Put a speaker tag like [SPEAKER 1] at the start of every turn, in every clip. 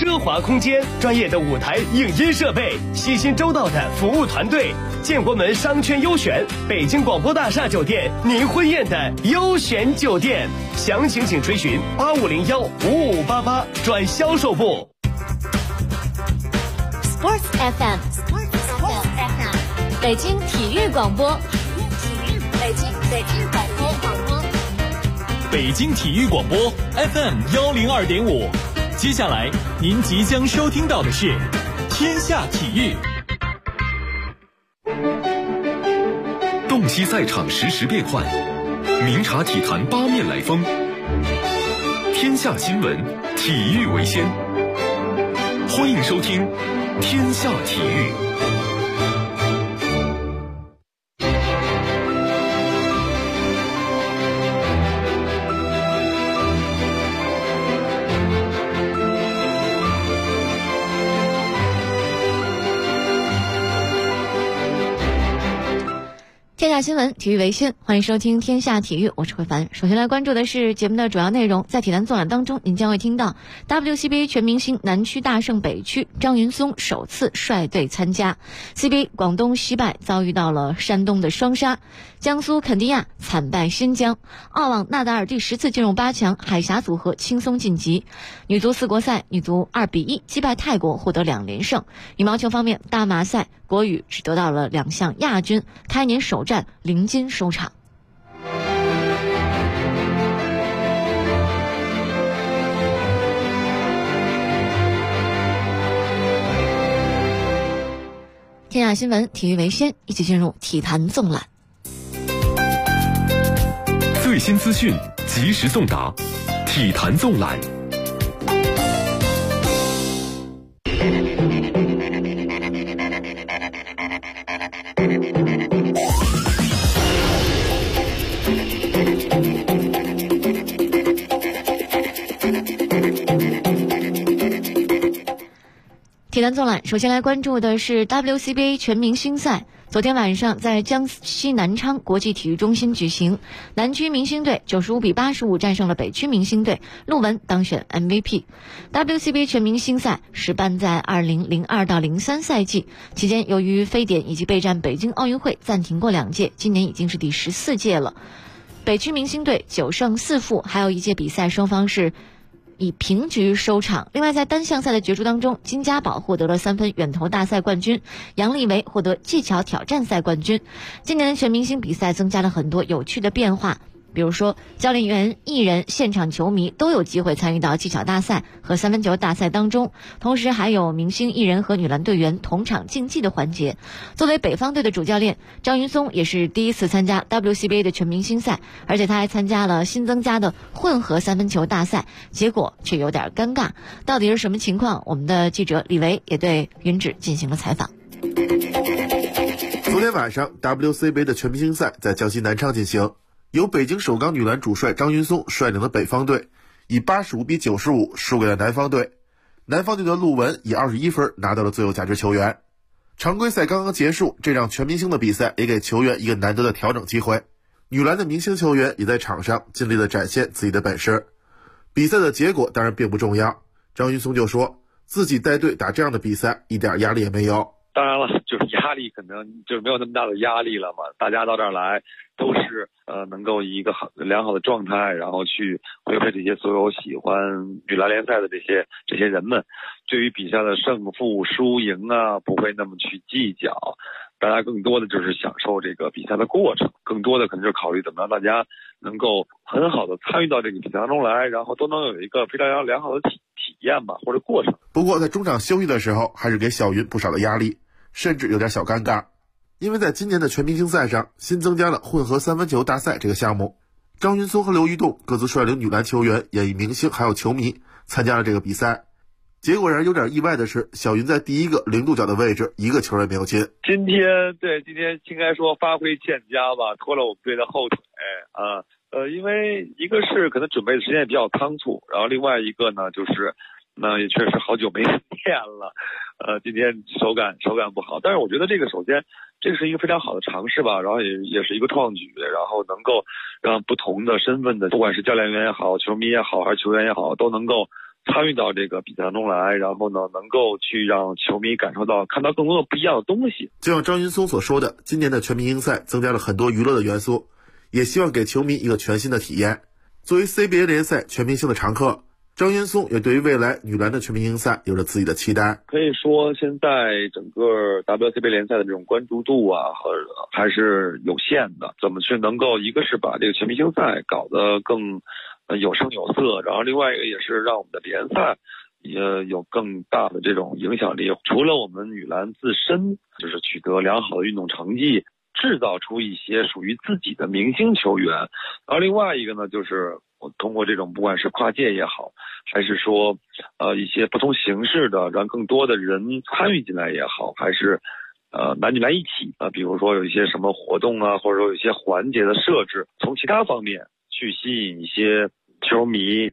[SPEAKER 1] 奢华空间、专业的舞台影音设备、细心周到的服务团队，建国门商圈优选，北京广播大厦酒店，您婚宴的优选酒店。详情请垂询8501-5588转销售部。
[SPEAKER 2] Sports FM， 北京体育广播，北京
[SPEAKER 3] 体育广播 FM102.5。接下来您即将收听到的是天下体育。
[SPEAKER 4] 洞悉赛场实时变幻，明察体坛八面来风。天下新闻，体育为先。欢迎收听天下体育。
[SPEAKER 2] 天下新闻，体育为先，欢迎收听天下体育，我是慧凡。首先来关注的是节目的主要内容，在体坛纵览当中，您将会听到 WCBA 全明星南区大胜北区，张云松首次率队参加 CBA 广东惜败，遭遇到了山东的双杀，江苏肯尼亚惨败新疆，澳网纳达尔第10次进入8强，海峡组合轻松晋级。女足4国赛，女足2-1击败泰国，获得2连胜。羽毛球方面，大马赛国羽只得到了2项亚军，开年首战0金收场。天下新闻，体育为先，一起进入体坛纵览。
[SPEAKER 4] 最新资讯，及时送达，体坛纵览。
[SPEAKER 2] 体坛纵览，首先来关注的是 WCBA 全明星赛。昨天晚上在江西南昌国际体育中心举行，南区明星队95-85战胜了北区明星队，陆文当选 MVP。WCBA 全明星赛始办在2002到03赛季，期间由于非典以及备战北京奥运会暂停过2届，今年已经是第14届了。北区明星队9胜4负，还有一届比赛双方是以平局收场。另外在单项赛的角逐当中，金家宝获得了3分远投大赛冠军，杨利维获得技巧挑战赛冠军。今年的全明星比赛增加了很多有趣的变化，比如说教练员、艺人、现场球迷都有机会参与到技巧大赛和3分球大赛当中，同时还有明星艺人和女篮队员同场竞技的环节。作为北方队的主教练，张云松也是第一次参加 WCBA 的全明星赛，而且他还参加了新增加的混合3分球大赛，结果却有点尴尬。到底是什么情况？我们的记者李维也对云芷进行了采访。
[SPEAKER 5] 昨天晚上 WCBA 的全明星赛在江西南昌进行，由北京首钢女篮主帅张云松率领的北方队以85-95输给了南方队。南方队的陆文以21分拿到了最有价值球员。常规赛刚刚结束，这场全明星的比赛也给球员一个难得的调整机会。女篮的明星球员也在场上尽力地展现自己的本事。比赛的结果当然并不重要，张云松就说自己带队打这样的比赛一点压力也没有。
[SPEAKER 6] 当然了，就是压力可能就没有那么大的压力了嘛。大家到这儿来都是能够以一个良好的状态，然后去回馈这些所有喜欢女篮联赛的这些人们。对于比赛的胜负输赢啊，不会那么去计较。大家更多的就是享受这个比赛的过程，更多的可能就是考虑怎么让大家能够很好的参与到这个比赛当中来，然后都能有一个非常良好的体验吧，或者过程。
[SPEAKER 5] 不过在中场休息的时候，还是给小云不少的压力，甚至有点小尴尬，因为在今年的全明星赛上新增加了混合3分球大赛这个项目。张云松和刘玉栋各自率领女篮球员、演艺明星还有球迷参加了这个比赛。结果让人有点意外的是，小云在第一个0度角的位置一个球也没有进。
[SPEAKER 6] 今天应该说发挥欠佳吧，拖了我们队的后腿啊。因为一个是可能准备的时间也比较仓促，然后另外一个呢就是那也确实好久没练了，今天手感不好。但是我觉得首先这是一个非常好的尝试吧，然后也是一个创举，然后能够让不同的身份的，不管是教练员也好、球迷也好还是球员也好，都能够参与到这个比赛当中来，然后呢，能够去让球迷看到更多的不一样的东西。
[SPEAKER 5] 就像张云松所说的，今年的全明星赛增加了很多娱乐的元素，也希望给球迷一个全新的体验。作为 CBA 联赛全明星的常客，张云松也对于未来女篮的全明星赛有着自己的期待。
[SPEAKER 6] 可以说现在整个 WCBA 联赛的这种关注度啊还是有限的，怎么去能够一个是把这个全明星赛搞得更有声有色，然后另外一个也是让我们的联赛也有更大的这种影响力。除了我们女篮自身就是取得良好的运动成绩，制造出一些属于自己的明星球员，然后另外一个呢，就是我通过这种不管是跨界也好，还是说一些不同形式的让更多的人参与进来也好，还是男女篮一体比如说有一些什么活动啊，或者说有一些环节的设置，从其他方面去吸引一些球迷。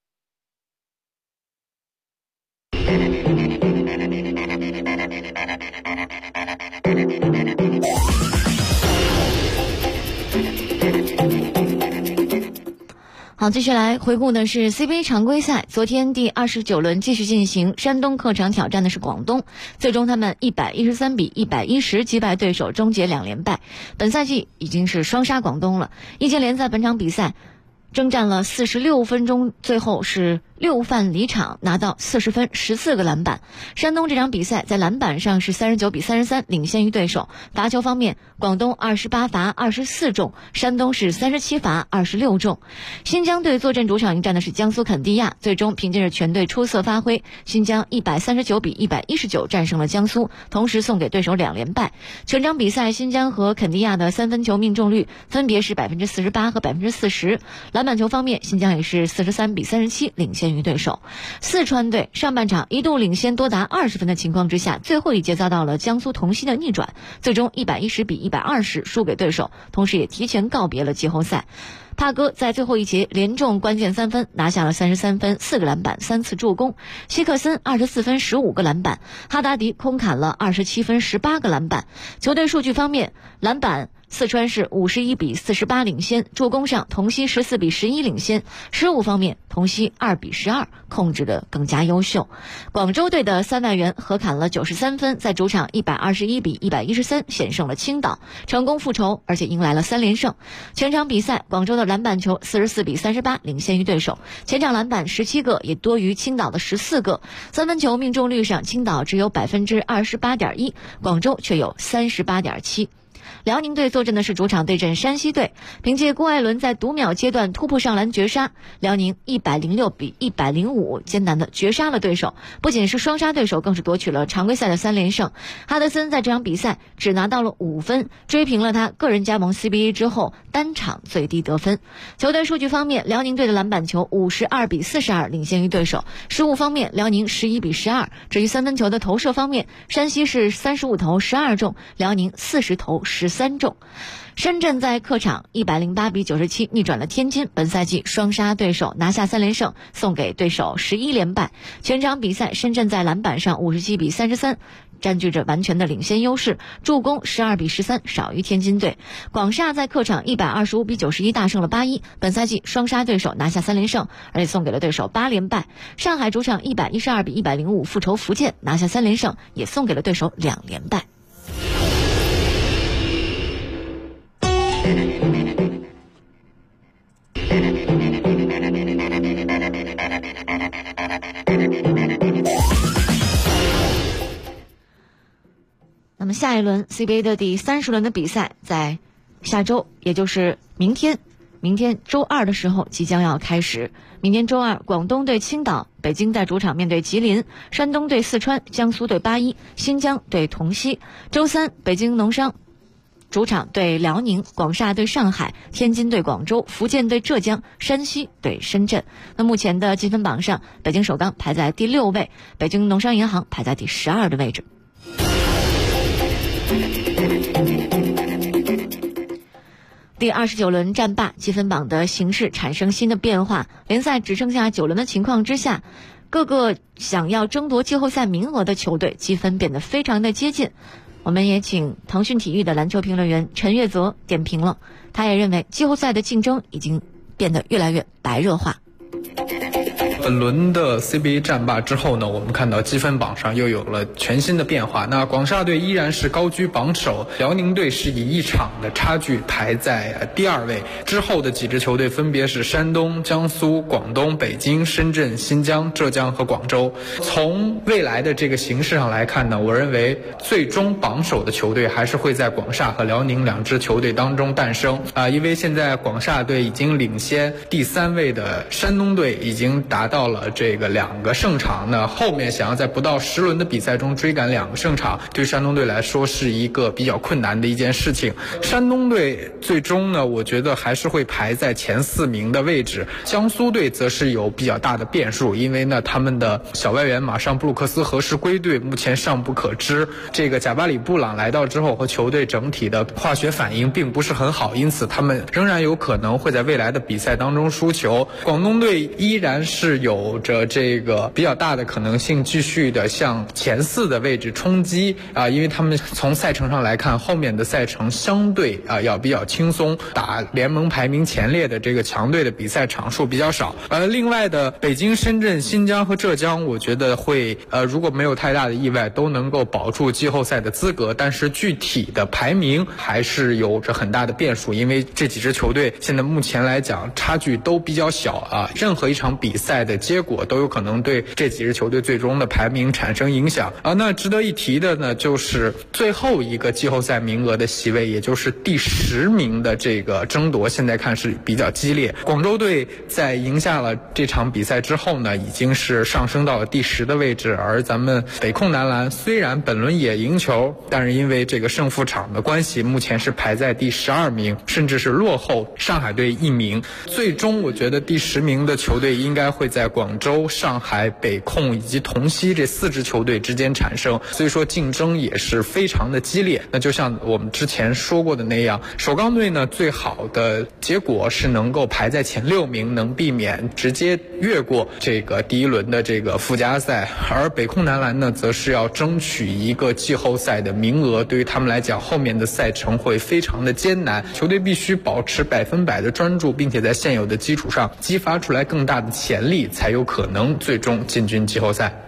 [SPEAKER 2] 好，继续来回顾的是 CBA 常规赛，昨天第29轮继续进行，山东客场挑战的是广东，最终他们113比110击败对手，终结2连败。本赛季已经是双杀广东了。易建联在本场比赛征战了46分钟，最后是6犯离场，拿到40分14个篮板。山东这场比赛在篮板上是39比33领先于对手。罚球方面，广东28罚24中，山东是37罚26中。新疆队坐镇主场迎战的是江苏肯地亚，最终凭借着全队出色发挥，新疆139比119战胜了江苏，同时送给对手2连败。全场比赛新疆和肯地亚的3分球命中率分别是48%和40%。篮板球方面，新疆也是43比37领先于对手。四川队上半场一度领先多达20分的情况之下，最后一节遭到了江苏同曦的逆转，最终110比120输给对手，同时也提前告别了季后赛。帕戈在最后一节连中关键3分，拿下了33分4个篮板3次助攻。希克森24分15个篮板，哈达迪空砍了27分18个篮板。球队数据方面，篮板四川是51比48领先，助攻上同曦14比11领先，失误方面同曦2比12控制的更加优秀。广州队的3外援合砍了93分，在主场121比113险胜了青岛，成功复仇，而且迎来了3连胜。全场比赛，广州的篮板球44比38领先于对手，前场篮板17个，也多于青岛的14个。三分球命中率上，青岛只有 28.1%， 广州却有 38.7%。辽宁队坐镇的是主场对阵山西队，凭借郭艾伦在读秒阶段突破上篮绝杀，辽宁106比105艰难的绝杀了对手，不仅是双杀对手，更是夺取了常规赛的3连胜。哈德森在这场比赛只拿到了5分，追平了他个人加盟 CBA 之后单场最低得分。球队数据方面，辽宁队的篮板球52比42领先于对手，失误方面辽宁11比12。至于三分球的投射方面，山西是35投12中，辽宁40投13中。深圳在客场108比97逆转了天津，本赛季双杀对手，拿下3连胜，送给对手11连败。全场比赛，深圳在篮板上57比33占据着完全的领先优势，助攻12比13少于天津队。广厦在客场125比91大胜了8-1，本赛季双杀对手，拿下3连胜，而且送给了对手8连败。上海主场112比105复仇福建，拿下3连胜，也送给了对手2连败。那么下一轮 CBA 的第30轮的比赛在下周，也就是明天周二的时候即将要开始。明天周二，广东对青岛，北京在主场面对吉林，山东对四川，江苏对8-1，新疆对同曦。周三，北京农商主场对辽宁，广厦对上海，天津对广州，福建对浙江，山西对深圳。那目前的积分榜上，北京首钢排在第6位，北京农商银行排在第12的位置。第29轮战罢，积分榜的形势产生新的变化，联赛只剩下9轮的情况之下，各个想要争夺季后赛名额的球队积分变得非常的接近。我们也请腾讯体育的篮球评论员陈月泽点评了，他也认为季后赛的竞争已经变得越来越白热化。
[SPEAKER 7] 本轮的 CBA 战罢之后呢，我们看到积分榜上又有了全新的变化。那广厦队依然是高居榜首，辽宁队是以1场的差距排在第2位，之后的几支球队分别是山东、江苏、广东、北京、深圳、新疆、浙江和广州。从未来的这个形势上来看呢，我认为最终榜首的球队还是会在广厦和辽宁2支球队当中诞生因为现在广厦队已经领先第3位的山东队，已经达到了这个2个胜场。那后面想要在不到10轮的比赛中追赶2个胜场，对山东队来说是一个比较困难的一件事情。山东队最终呢，我觉得还是会排在前4名的位置。江苏队则是有比较大的变数，因为呢他们的小外援马尚布鲁克斯何时归队目前尚不可知。这个贾巴里布朗来到之后和球队整体的化学反应并不是很好，因此他们仍然有可能会在未来的比赛当中输球。广东队依然是有着这个比较大的可能性继续的向前4的位置冲击因为他们从赛程上来看，后面的赛程相对要比较轻松，打联盟排名前列的这个强队的比赛场数比较少。另外的北京、深圳、新疆和浙江，我觉得会如果没有太大的意外都能够保住季后赛的资格，但是具体的排名还是有着很大的变数，因为这几支球队现在目前来讲差距都比较小任何一场比赛的结果都有可能对这几支球队最终的排名产生影响那值得一提的呢，就是最后一个季后赛名额的席位，也就是第10名的这个争夺，现在看是比较激烈。广州队在赢下了这场比赛之后呢，已经是上升到了第10的位置，而咱们北控男篮虽然本轮也赢球，但是因为这个胜负场的关系，目前是排在第12名，甚至是落后上海队1名。最终我觉得第10名的球队应该会在广州、上海、北控以及同曦这4支球队之间产生，所以说竞争也是非常的激烈。那就像我们之前说过的那样，首钢队呢最好的结果是能够排在前6名，能避免直接越过这个第1轮的这个附加赛，而北控男篮呢则是要争取一个季后赛的名额，对于他们来讲后面的赛程会非常的艰难，球队必须保持100%的专注，并且在现有的基础上激发出来更大的潜力，才有可能最终进军季后赛。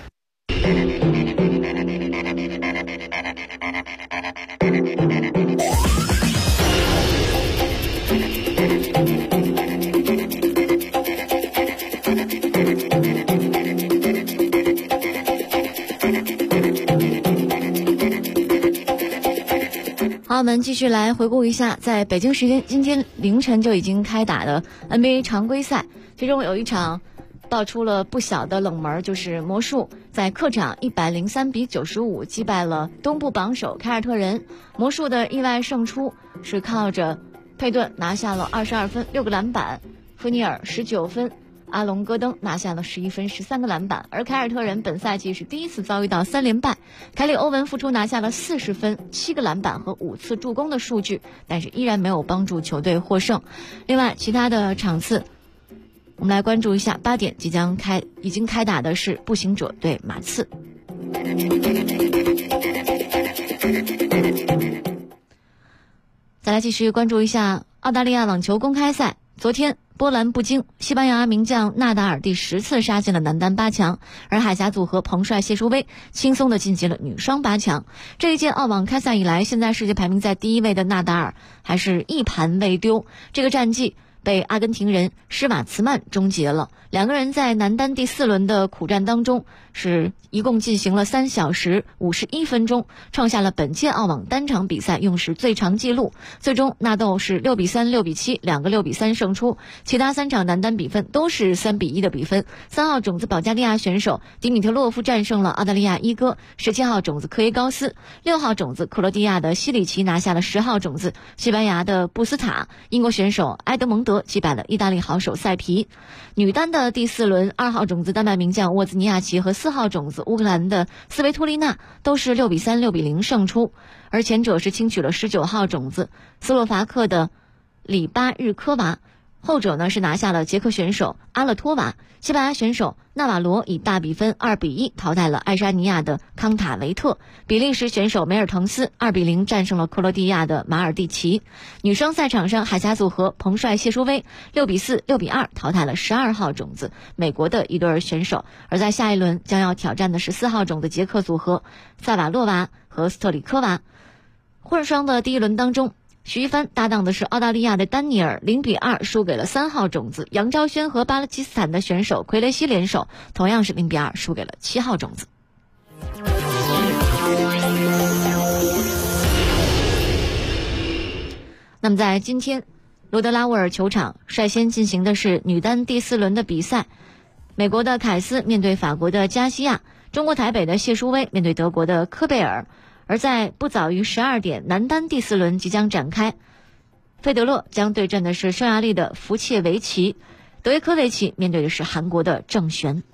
[SPEAKER 2] 好，我们继续来回顾一下在北京时间今天凌晨就已经开打的 NBA 常规赛，其中有一场爆出了不小的冷门，就是魔术在客场103-95击败了东部榜首凯尔特人。魔术的意外胜出是靠着佩顿拿下了22分6个篮板，弗尼尔19分，阿隆戈登拿下了11分13个篮板。而凯尔特人本赛季是第一次遭遇到3连败，凯里欧文复出拿下了40分7个篮板和5次助攻的数据，但是依然没有帮助球队获胜。另外其他的场次我们来关注一下，8点已经开打的是步行者对马刺。再来继续关注一下澳大利亚网球公开赛，昨天波澜不惊，西班牙名将纳达尔第10次杀进了男单8强，而海峡组合彭帅谢淑薇轻松地晋级了女双8强。这一届澳网开赛以来，现在世界排名在第1位的纳达尔还是一盘未丢，这个战绩被阿根廷人施瓦茨曼终结了。两个人在男单第4轮的苦战当中，是一共进行了3小时51分钟，创下了本届澳网单场比赛用时最长纪录。最终纳豆是6-3、6-7，两个6-3胜出。其他3场男单比分都是3-1的比分。3号种子保加利亚选手迪米特洛夫战胜了澳大利亚伊戈，17号种子科耶高斯，6号种子克罗地亚的西里奇拿下了10号种子西班牙的布斯塔，英国选手埃德蒙德击败了意大利好手塞皮。女单的第4轮，2号种子丹麦名将沃兹尼亚奇和4号种子乌克兰的斯维托利娜都是6-3、6-0胜出，而前者是轻取了19号种子斯洛伐克的里巴日科娃， 后者呢是拿下了捷克选手阿勒托娃，西班牙选手纳瓦罗以大比分2-1淘汰了爱沙尼亚的康塔维特，比利时选手梅尔滕斯2-0战胜了克罗地亚的马尔蒂奇。女生赛场上，海峡组合彭帅谢淑薇6-4、6-2淘汰了12号种子美国的一对选手，而在下一轮将要挑战的14号种的捷克组合萨瓦洛娃和斯特里科娃。混双的第一轮当中，徐一帆搭档的是澳大利亚的丹尼尔，0-2输给了3号种子杨昭轩和巴基斯坦的选手奎雷西联手，同样是0-2输给了7号种子。那么在今天，罗德拉沃尔球场率先进行的是女单第4轮的比赛，美国的凯斯面对法国的加西亚，中国台北的谢淑薇面对德国的科贝尔。而在不早于12点，男单第4轮即将展开，费德勒将对阵的是匈牙利的福切维奇，德约科维奇面对的是韩国的郑璇。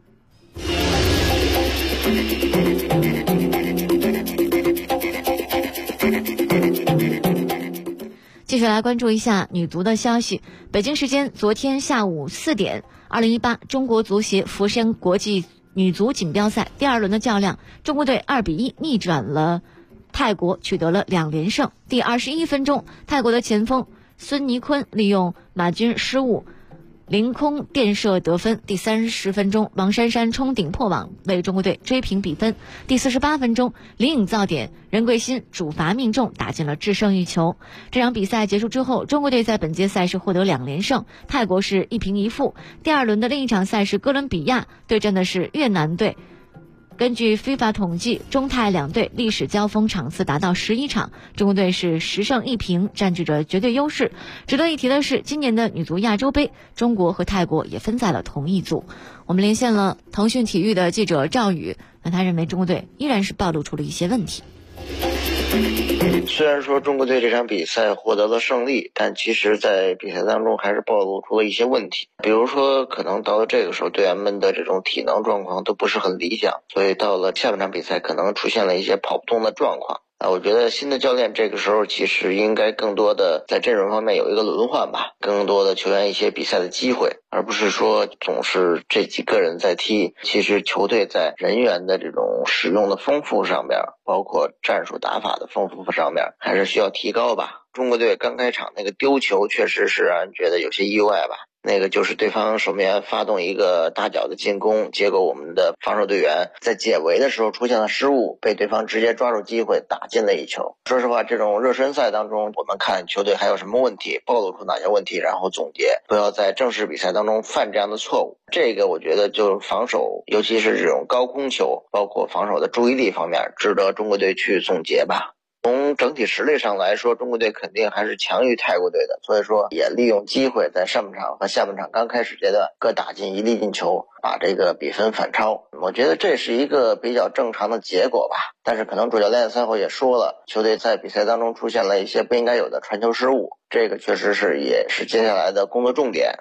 [SPEAKER 2] 继续来关注一下女足的消息。北京时间昨天下午4点，2018中国足协佛山国际女足锦标赛第2轮的较量，中国队2-1逆转了泰国，取得了2连胜。第21分钟，泰国的前锋孙尼坤利用马军失误凌空垫射得分。第30分钟，王珊珊冲顶破网为中国队追平比分。第48分钟，林颖造点，任桂欣主罚命中，打进了制胜一球。这场比赛结束之后，中国队在本届赛事获得2连胜，泰国是1平1负。第2轮的另一场赛事，哥伦比亚对阵的是越南队。根据 FIFA 统计，中泰两队历史交锋场次达到11场，中国队是10胜1平，占据着绝对优势。值得一提的是，今年的女足亚洲杯，中国和泰国也分在了同一组。我们连线了腾讯体育的记者赵宇，那他认为中国队依然是暴露出了一些问题。
[SPEAKER 8] 虽然说中国队这场比赛获得了胜利，但其实在比赛当中还是暴露出了一些问题，比如说可能到了这个时候队员们的这种体能状况都不是很理想，所以到了下半场比赛可能出现了一些跑不动的状况。我觉得新的教练这个时候其实应该更多的在阵容方面有一个轮换吧，更多的球员一些比赛的机会，而不是说总是这几个人在踢。其实球队在人员的这种使用的丰富上面，包括战术打法的丰富上面，还是需要提高吧。中国队刚开场那个丢球确实是让人觉得有些意外吧，那个就是对方守门员发动一个大脚的进攻，结果我们的防守队员在解围的时候出现了失误，被对方直接抓住机会打进了一球。说实话，这种热身赛当中，我们看球队还有什么问题，暴露出哪些问题，然后总结，不要在正式比赛当中犯这样的错误。这个我觉得就是防守，尤其是这种高空球，包括防守的注意力方面，值得中国队去总结吧。从整体实力上来说，中国队肯定还是强于泰国队的，所以说也利用机会在上半场和下半场刚开始阶段各打进1粒进球，把这个比分反超。我觉得这是一个比较正常的结果吧，但是可能主教练赛后也说了，球队在比赛当中出现了一些不应该有的传球失误，这个确实是也是接下来的工作重点。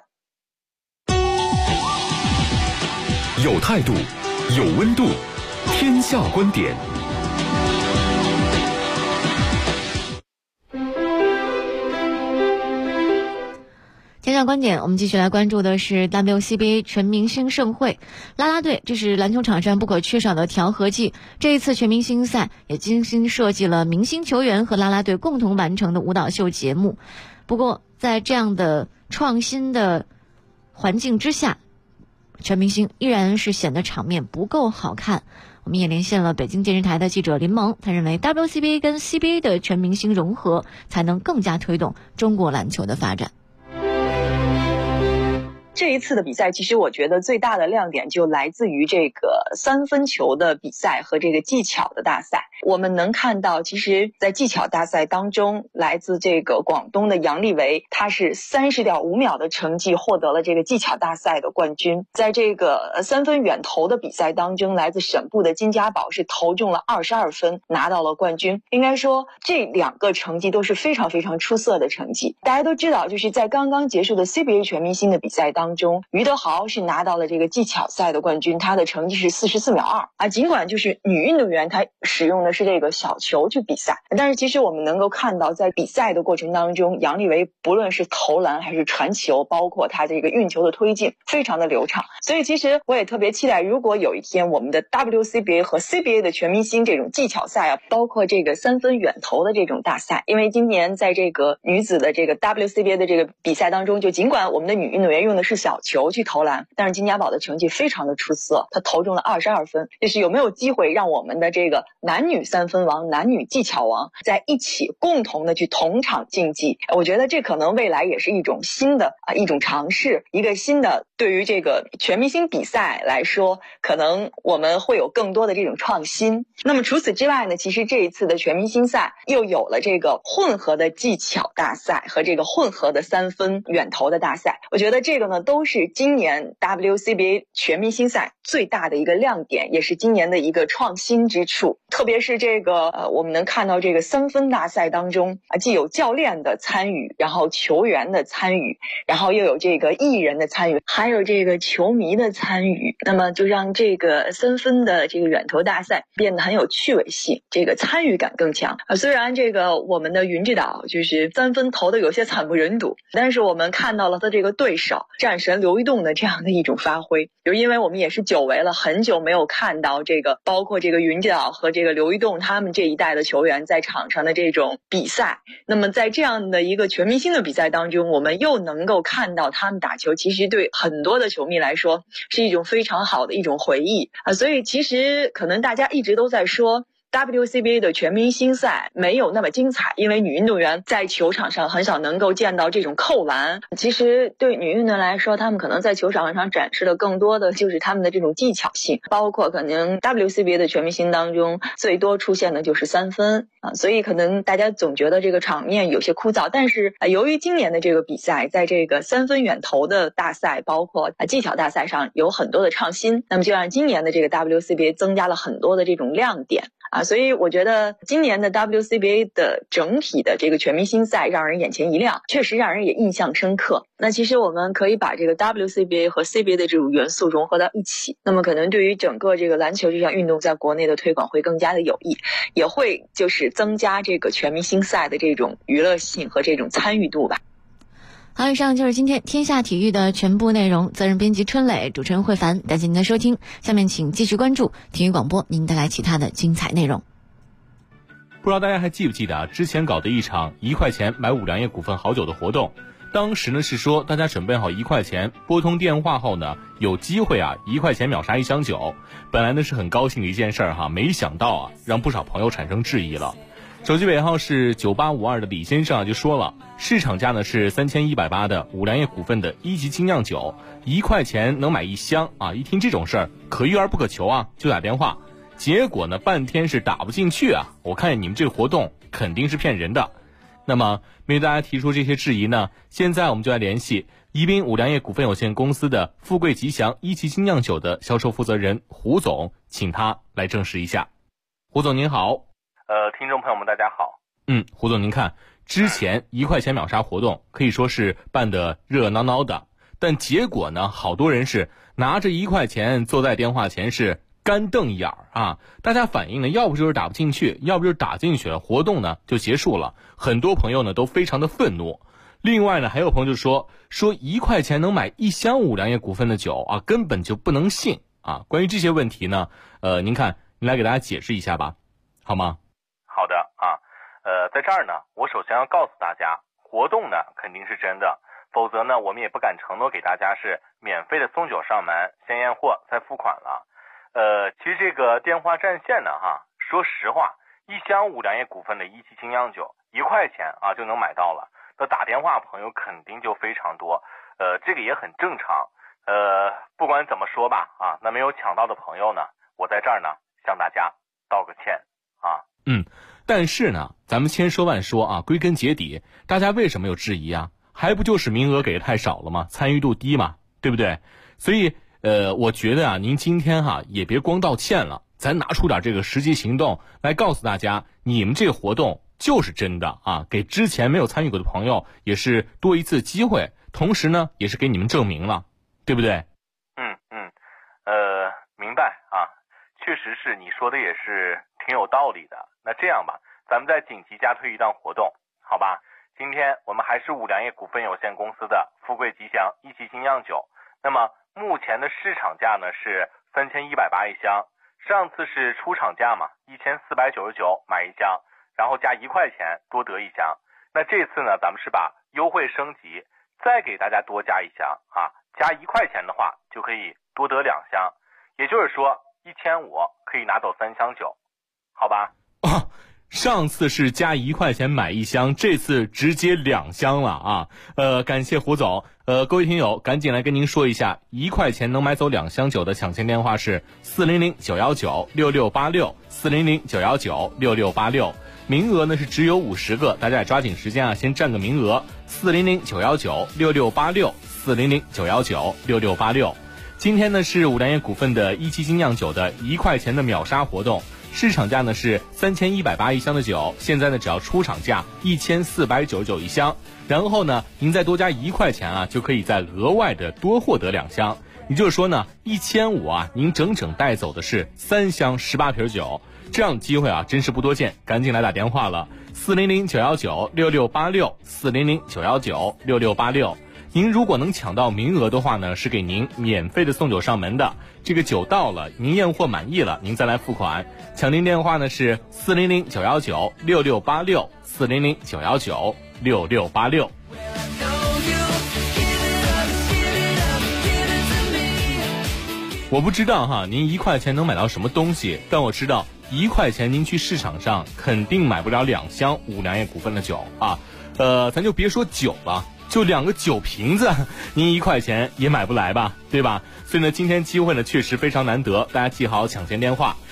[SPEAKER 4] 有态度，有温度，天下观点。
[SPEAKER 2] 天下观点，我们继续来关注的是 WCBA 全明星盛会。啦啦队，这是篮球场上不可缺少的调和剂。这一次全明星赛也精心设计了明星球员和啦啦队共同完成的舞蹈秀节目。不过，在这样的创新的环境之下，全明星依然是显得场面不够好看。我们也连线了北京电视台的记者林萌，他认为 WCBA 跟 CBA 的全明星融合，才能更加推动中国篮球的发展。
[SPEAKER 9] 这一次的比赛，其实我觉得最大的亮点就来自于这个3分球的比赛和这个技巧的大赛。我们能看到，其实在技巧大赛当中，来自这个广东的杨利维，他是30.5秒的成绩获得了这个技巧大赛的冠军。在这个3分远投的比赛当中，来自省部的金家宝是投中了22分，拿到了冠军。应该说，这2个成绩都是非常非常出色的成绩。大家都知道，就是在刚刚结束的 CBA 全明星的比赛当中，于德豪是拿到了这个技巧赛的冠军，他的成绩是44.2秒。尽管就是女运动员她使用的是这个小球去比赛。但是其实我们能够看到，在比赛的过程当中，杨利维不论是投篮还是传球，包括他这个运球的推进，非常的流畅。所以其实我也特别期待，如果有一天我们的 WCBA 和 CBA 的全明星这种技巧赛啊，包括这个3分远投的这种大赛，因为今年在这个女子的这个 WCBA 的这个比赛当中，就尽管我们的女运动员用的是小球去投篮，但是金家宝的成绩非常的出色，她投中了22分。就是有没有机会让我们的这个男女3分王、男女技巧王在一起共同的去同场竞技？我觉得这可能未来也是一种新的一种尝试，一个新的对于这个全明星比赛来说，可能我们会有更多的这种创新。那么除此之外呢，其实这一次的全明星赛又有了这个混合的技巧大赛和这个混合的3分远投的大赛。我觉得这个呢都是今年 WCBA 全明星赛最大的一个亮点，也是今年的一个创新之处。特别是这个我们能看到这个3分大赛当中既有教练的参与，然后球员的参与，然后又有这个艺人的参与，还有这个球迷的参与，那么就让这个3分的这个远投大赛变得很有趣味性，这个参与感更强。虽然这个我们的云指导就是3分投的有些惨不忍睹，但是我们看到了他这个对手战神刘一栋的这样的一种发挥。就是因为我们也是久违了，很久没有看到这个包括这个云指导和这个刘一栋他们这一代的球员在场上的这种比赛，那么在这样的一个全明星的比赛当中，我们又能够看到他们打球，其实对很多的球迷来说是一种非常好的一种回忆所以其实可能大家一直都在说WCBA 的全明星赛没有那么精彩，因为女运动员在球场上很少能够见到这种扣篮。其实对女运动员来说，她们可能在球场上展示的更多的就是她们的这种技巧性，包括可能 WCBA 的全明星当中最多出现的就是3分所以可能大家总觉得这个场面有些枯燥。但是由于今年的这个比赛在这个3分远投的大赛包括技巧大赛上有很多的创新，那么就让今年的这个 WCBA 增加了很多的这种亮点所以我觉得今年的 WCBA 的整体的这个全明星赛让人眼前一亮，确实让人也印象深刻。那其实我们可以把这个 WCBA 和 CBA 的这种元素融合到一起，那么可能对于整个这个篮球这项运动在国内的推广会更加的有益，也会就是增加这个全明星赛的这种娱乐性和这种参与度吧。
[SPEAKER 2] 好，以上就是今天天下体育的全部内容。责任编辑春磊，主持人慧凡，感谢您的收听。下面请继续关注体育广播，您带来其他的精彩内容。
[SPEAKER 10] 不知道大家还记不记得之前搞的一场1块钱买五粮液股份好酒的活动，当时呢是说大家准备好1块钱，拨通电话后呢有机会1块钱秒杀1箱酒。本来呢是很高兴的一件事没想到让不少朋友产生质疑了。手机尾号是9852的李先生就说了，市场价呢是3180的五粮液股份的1级精酿酒，1块钱能买1箱一听这种事儿可遇而不可求就打电话，结果呢半天是打不进去我看你们这个活动肯定是骗人的。那么面对大家提出这些质疑呢，现在我们就来联系宜宾五粮液股份有限公司的富贵吉祥1级精酿酒的销售负责人胡总，请他来证实一下。胡总您好。
[SPEAKER 11] 听众朋友们大家好。
[SPEAKER 10] 胡总您看，之前1块钱秒杀活动可以说是办得热热闹闹的，但结果呢好多人是拿着1块钱坐在电话前是干瞪眼大家反映呢要不就是打不进去，要不就是打进去了，活动呢就结束了。很多朋友呢都非常的愤怒。另外呢还有朋友就说1块钱能买1箱五粮液股份的酒根本就不能信关于这些问题呢您看您来给大家解释一下吧，好吗？
[SPEAKER 11] 好的在这儿呢我首先要告诉大家，活动呢肯定是真的，否则呢我们也不敢承诺给大家是免费的送酒上门，先验货再付款了。其实这个电话占线呢说实话，1箱五粮液股份的1级精酿酒1块钱就能买到了，那打电话朋友肯定就非常多，这个也很正常。不管怎么说吧那没有抢到的朋友呢，我在这儿呢向大家道个歉
[SPEAKER 10] 但是呢咱们千说万说归根结底大家为什么有质疑还不就是名额给的太少了吗？参与度低嘛，对不对？所以我觉得您今天也别光道歉了，咱拿出点这个实际行动来告诉大家，你们这个活动就是真的给之前没有参与过的朋友也是多一次机会，同时呢也是给你们证明了，对不对？
[SPEAKER 11] 明白确实是你说的也是挺有道理的。那这样吧，咱们再紧急加推一档活动，好吧？今天我们还是五粮液股份有限公司的富贵吉祥一期精酿酒，那么目前的市场价呢是3180一箱，上次是出厂价嘛，1499买一箱，然后加1块钱多得一箱。那这次呢，咱们是把优惠升级，再给大家多加一箱啊，加1块钱的话就可以多得2箱，也就是说1500可以拿走3箱酒，好吧？
[SPEAKER 10] 上次是加1块钱买一箱，这次直接2箱了啊！感谢胡总。各位听友，赶紧来跟您说一下，1块钱能买走2箱酒的抢钱电话是400-919-6686，400-919-6686。名额呢是只有50个，大家也抓紧时间啊，先占个名额。400-919-6686，400-919-6686。今天呢是五粮液股份的一期精酿酒的1块钱的秒杀活动。市场价呢是3180一箱的酒，现在呢只要出厂价1499一箱，然后呢您再多加1块钱啊，就可以再额外的多获得2箱。也就是说呢，1500啊，您整整带走的是3箱18瓶酒，这样的机会啊真是不多见，赶紧来打电话了，400-919-6686，400-919-6686。您如果能抢到名额的话呢，是给您免费的送酒上门的。这个酒到了，您验货满意了，您再来付款。抢订电话呢是400-919-6686，400-919-6686。我不知道哈，您1块钱能买到什么东西，但我知道1块钱您去市场上肯定买不了2箱五粮液股份的酒啊。咱就别说酒了，就2个酒瓶子，您1块钱也买不来吧，对吧？所以呢，今天机会呢确实非常难得，大家记好抢钱电话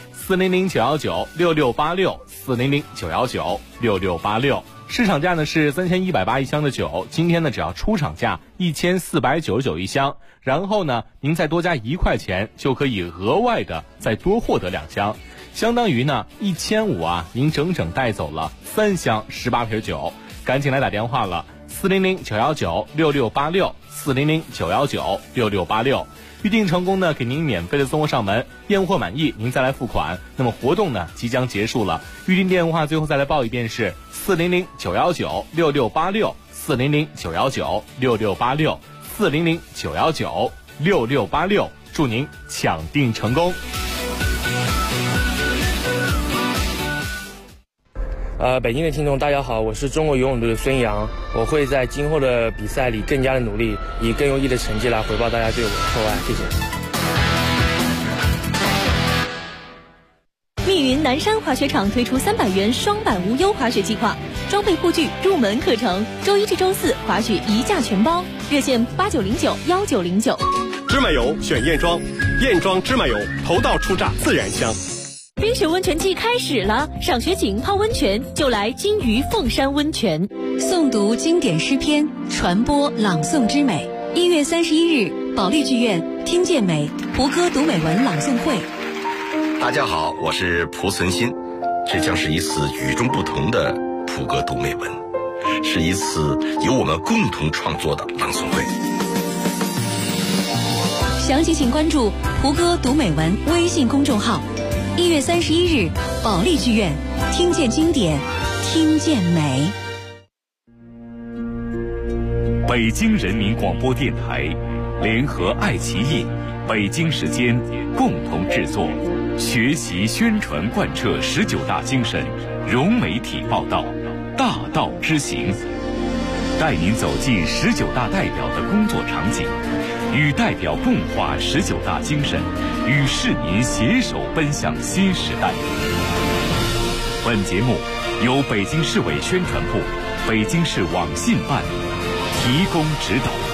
[SPEAKER 10] ：400-919-6686，400-919-6686。市场价呢是3180一箱的酒，今天呢只要出厂价1499一箱，然后呢您再多加1块钱，就可以额外的再多获得2箱，相当于呢1500啊，您整整带走了3箱18瓶酒，赶紧来打电话了。400-919-6686，400-919-6686。预定成功呢，给您免费的送货上门，验货满意您再来付款。那么活动呢即将结束了，预定电话最后再来报一遍是400-919-6686，400-919-6686，400-919-6686。祝您抢订成功。
[SPEAKER 12] 北京的听众大家好，我是中国游泳队的孙杨，我会在今后的比赛里更加的努力，以更优异的成绩来回报大家对我的厚爱，谢谢。
[SPEAKER 13] 密云南山滑雪场推出300元双板无忧滑雪计划，装备护具、入门课程，周一至周四滑雪一价全包，热线8909-1909。
[SPEAKER 1] 芝麻油选燕庄，燕庄芝麻油头道初榨自然香。
[SPEAKER 13] 冰雪温泉季开始了，赏雪景泡温泉就来金鱼凤山温泉。
[SPEAKER 14] 诵读经典诗篇，传播朗诵之美。1月31日，保利剧院听见美胡歌读美文朗诵会。
[SPEAKER 15] 大家好，我是蒲存昕，这将是一次与众不同的胡歌读美文，是一次由我们共同创作的朗诵会。
[SPEAKER 14] 详情请关注胡歌读美文微信公众号。1月31日，保利剧院，听见经典，听见美。
[SPEAKER 16] 北京人民广播电台联合爱奇艺、北京时间共同制作，学习宣传贯彻19大精神，融媒体报道，大道之行，带您走进19大代表的工作场景，与代表共话19大精神，与市民携手奔向新时代。本节目由北京市委宣传部、北京市网信办提供指导。